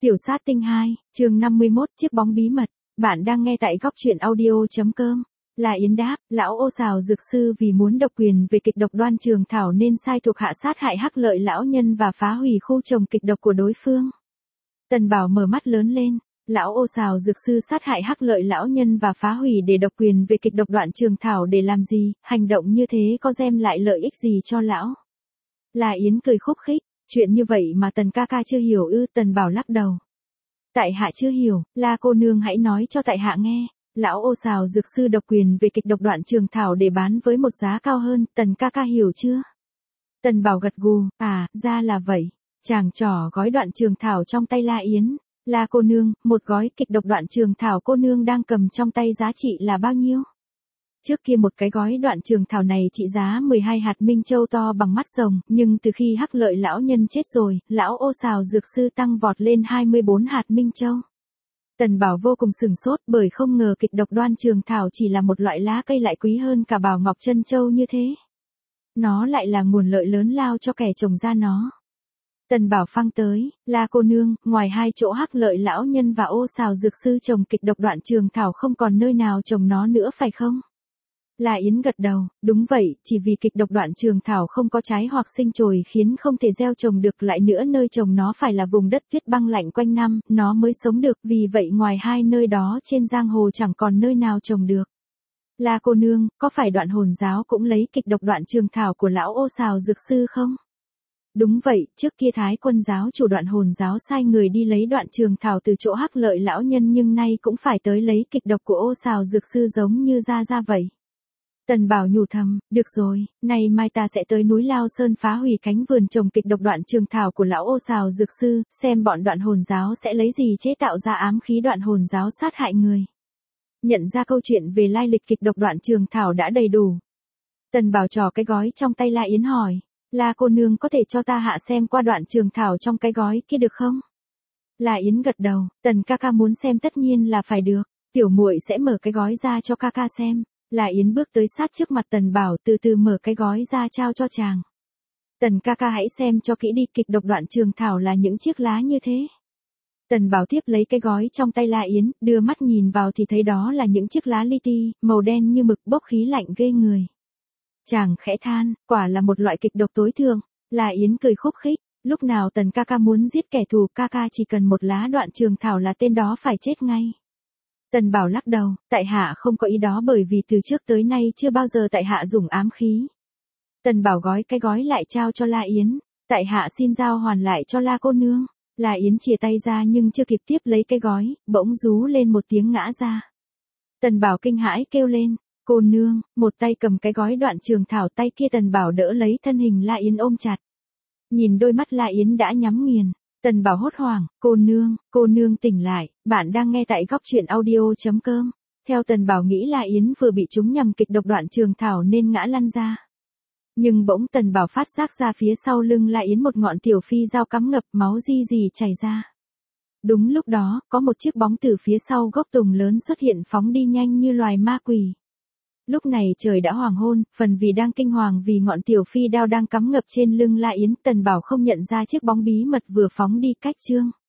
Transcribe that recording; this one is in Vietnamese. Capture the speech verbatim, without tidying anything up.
Tiểu sát tinh hai, chương năm mươi mốt, chiếc bóng bí mật. Bạn đang nghe tại góc truyện audio.com. Là Yến đáp, lão ô xào dược sư vì muốn độc quyền về kịch độc Đoan Trường Thảo nên sai thuộc hạ sát hại Hắc Lợi lão nhân và phá hủy khu trồng kịch độc của đối phương. Tần Bảo mở mắt lớn lên, lão ô xào dược sư sát hại Hắc Lợi lão nhân và phá hủy để độc quyền về kịch độc Đoạn Trường Thảo để làm gì, hành động như thế có đem lại lợi ích gì cho lão? Là Yến cười khúc khích. Chuyện như vậy mà Tần ca ca chưa hiểu ư? Tần Bảo lắc đầu. Tại hạ chưa hiểu, La cô nương hãy nói cho tại hạ nghe. Lão ô xào dược sư độc quyền về kịch độc Đoạn Trường Thảo để bán với một giá cao hơn, Tần ca ca hiểu chưa? Tần Bảo gật gù, à, ra là vậy. Chàng trỏ gói Đoạn Trường Thảo trong tay La Yến. La cô nương, một gói kịch độc Đoạn Trường Thảo cô nương đang cầm trong tay giá trị là bao nhiêu? Trước kia một cái gói Đoạn Trường Thảo này trị giá mười hai hạt minh châu to bằng mắt rồng, nhưng từ khi Hắc Lợi lão nhân chết rồi, lão ô xào dược sư tăng vọt lên hai mươi bốn hạt minh châu. Tần Bảo vô cùng sửng sốt bởi không ngờ kịch độc Đoan Trường Thảo chỉ là một loại lá cây lại quý hơn cả Bảo Ngọc Trân Châu như thế. Nó lại là nguồn lợi lớn lao cho kẻ trồng ra nó. Tần Bảo phang tới, La cô nương, ngoài hai chỗ Hắc Lợi lão nhân và ô xào dược sư trồng kịch độc Đoạn Trường Thảo không còn nơi nào trồng nó nữa phải không? La Yến gật đầu, đúng vậy, chỉ vì kịch độc Đoạn Trường Thảo không có trái hoặc sinh chồi khiến không thể gieo trồng được, lại nữa nơi trồng nó phải là vùng đất tuyết băng lạnh quanh năm, nó mới sống được, vì vậy ngoài hai nơi đó trên giang hồ chẳng còn nơi nào trồng được. La cô nương, có phải Đoạn Hồn giáo cũng lấy kịch độc Đoạn Trường Thảo của lão ô xào dược sư không? Đúng vậy, trước kia Thái Quân giáo chủ Đoạn Hồn giáo sai người đi lấy Đoạn Trường Thảo từ chỗ Hắc Lợi lão nhân, nhưng nay cũng phải tới lấy kịch độc của ô xào dược sư giống như ra ra vậy. Tần Bảo nhủ thầm, được rồi, nay mai ta sẽ tới núi Lao Sơn phá hủy cánh vườn trồng kịch độc Đoạn Trường Thảo của lão ô xào dược sư, xem bọn Đoạn Hồn giáo sẽ lấy gì chế tạo ra ám khí Đoạn Hồn giáo sát hại người. Nhận ra câu chuyện về lai lịch kịch độc Đoạn Trường Thảo đã đầy đủ. Tần Bảo trò cái gói trong tay La Yến hỏi, La cô nương có thể cho ta hạ xem qua Đoạn Trường Thảo trong cái gói kia được không? La Yến gật đầu, Tần ca ca muốn xem tất nhiên là phải được, tiểu muội sẽ mở cái gói ra cho ca ca xem. La Yến bước tới sát trước mặt Tần Bảo, từ từ mở cái gói ra trao cho chàng. Tần ca ca hãy xem cho kỹ đi, kịch độc Đoạn Trường Thảo là những chiếc lá như thế. Tần Bảo tiếp lấy cái gói trong tay La Yến, đưa mắt nhìn vào thì thấy đó là những chiếc lá li ti, màu đen như mực, bốc khí lạnh ghê người. Chàng khẽ than, quả là một loại kịch độc tối thượng. La Yến cười khúc khích, lúc nào Tần ca ca muốn giết kẻ thù, ca ca chỉ cần một lá Đoạn Trường Thảo là tên đó phải chết ngay. Tần Bảo lắc đầu, tại hạ không có ý đó, bởi vì từ trước tới nay chưa bao giờ tại hạ dùng ám khí. Tần Bảo gói cái gói lại trao cho La Yến, tại hạ xin giao hoàn lại cho La cô nương. La Yến chìa tay ra nhưng chưa kịp tiếp lấy cái gói, bỗng rú lên một tiếng ngã ra. Tần Bảo kinh hãi kêu lên, cô nương, một tay cầm cái gói Đoạn Trường Thảo, tay kia Tần Bảo đỡ lấy thân hình La Yến ôm chặt. Nhìn đôi mắt La Yến đã nhắm nghiền. Tần Bảo hốt hoảng, cô nương, cô nương tỉnh lại, bạn đang nghe tại góc truyện audio.com. Theo Tần Bảo nghĩ La Yến vừa bị trúng nhầm kịch độc Đoạn Trường Thảo nên ngã lăn ra. Nhưng bỗng Tần Bảo phát giác ra phía sau lưng La Yến một ngọn tiểu phi dao cắm ngập, máu ri rì chảy ra. Đúng lúc đó, có một chiếc bóng từ phía sau gốc tùng lớn xuất hiện phóng đi nhanh như loài ma quỷ. Lúc này trời đã hoàng hôn, phần vì đang kinh hoàng vì ngọn tiểu phi đao đang cắm ngập trên lưng La Yến, Tần Bảo không nhận ra chiếc bóng bí mật vừa phóng đi cách chương.